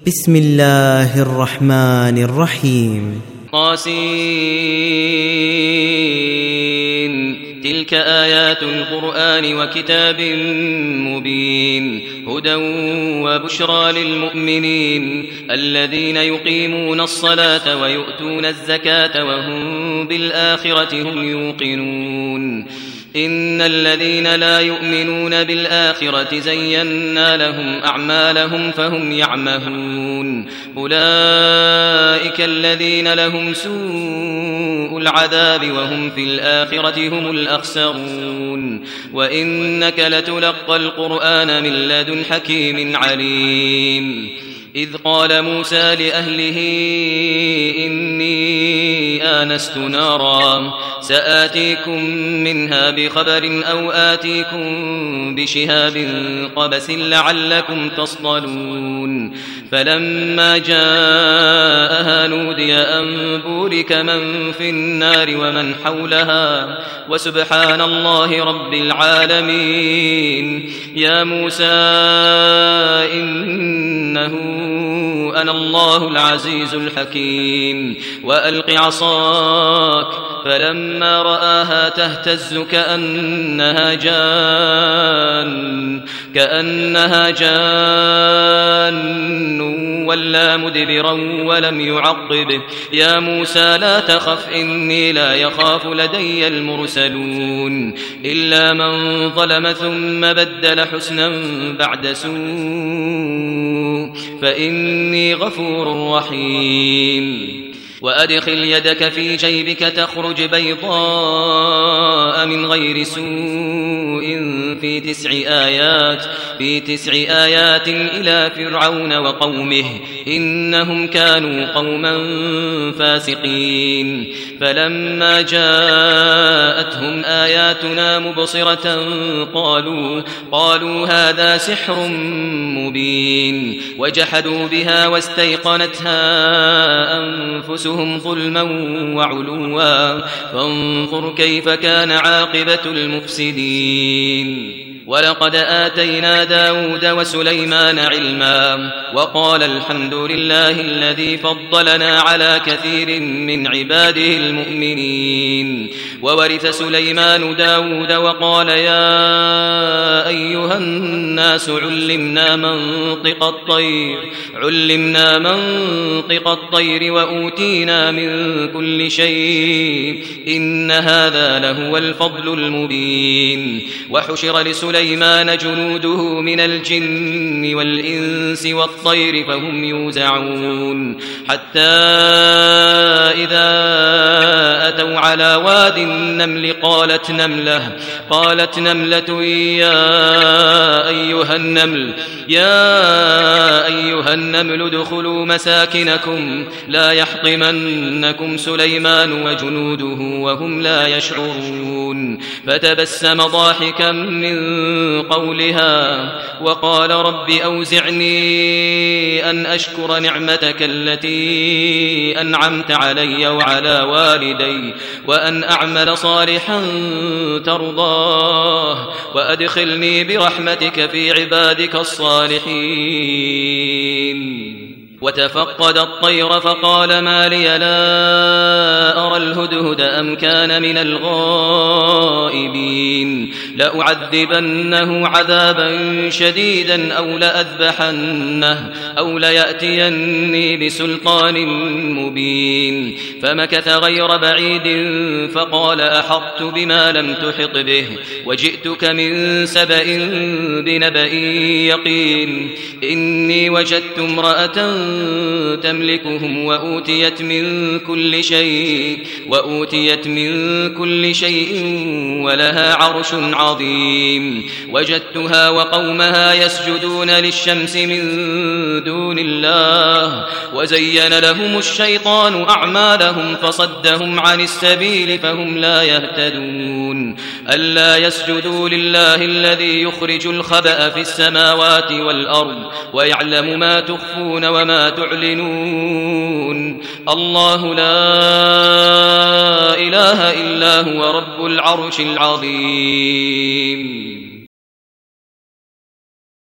بسم الله الرحمن الرحيم طاسين تلك آيات القرآن وكتاب مبين هدى وبشرى للمؤمنين الذين يقيمون الصلاة ويؤتون الزكاة وهم بالآخرة هم يوقنون إن الذين لا يؤمنون بالآخرة زينا لهم أعمالهم فهم يعمهون أولئك الذين لهم سوء العذاب وهم في الآخرة هم الأخسرون وإنك لتلقى القرآن من لدن حكيم عليم إذ قال موسى لأهله إني آنست نارا سآتيكم منها بخبر أو آتيكم بشهاب قبس لعلكم تصطلون فلما جاءها نودي أن بورك من في النار ومن حولها وسبحان الله رب العالمين يا موسى إنه أنا الله العزيز الحكيم وألق عصاك فلما رآها تهتز كأنها جان ولا مدبرا ولم يعقب يا موسى لا تخف إني لا يخاف لدي المرسلون إلا من ظلم ثم بدل حسنا بعد سوء فإني غفور رحيم وأدخل يدك في جيبك تخرج بيضاء من غير سوء في 9 آيات إلى فرعون وقومه إنهم كانوا قوما فاسقين فلما جاءتهم آياتنا مبصرة قالوا هذا سحر مبين وجحدوا بها واستيقنتها أنفسهم ظلما وعلوا فانظر كيف كان عاقبة المفسدين ولقد آتينا داود وسليمان علما وقال الحمد لله الذي فضلنا على كثير من عباده المؤمنين وورث سليمان داود وقال يا أيها الناس علمنا منطق الطير وأوتينا من كل شيء إن هذا لهو الفضل المبين وحشر لسليمان جنوده من الجن والإنس والطير فهم يوزعون حتى إذا أتوا على واد النمل قالت نملة يا أيها النمل ادخلوا مساكنكم لا يحطمنكم سليمان وجنوده وهم لا يشعرون فتبسم ضاحكا من قولها وقال رب أوزعني أن أشكر نعمتك التي أنعمت علي وعلى والدي وأن أعمل صالحا ترضاه وأدخلني برحمتك في عبادك الصالحين وتفقد الطير فقال ما لي لا أرى الهدهد أم كان من الغائبين لأعذبنه عذابا شديدا أو لأذبحنه أو ليأتيني بسلطان مبين فمكث غير بعيد فقال أحطت بما لم تحط به وجئتك من سبأ بنبأ يقين إني وجدت امرأة تملكهم وأوتيت من كل شيء ولها عرش عظيم وجدتها وقومها يسجدون للشمس من دون الله وزين لهم الشيطان أعمالهم فصدهم عن السبيل فهم لا يهتدون ألا يسجدوا لله الذي يخرج الخبأ في السماوات والأرض ويعلم ما تخفون وما تعلنون الله لا إله إلا هو رب العرش العظيم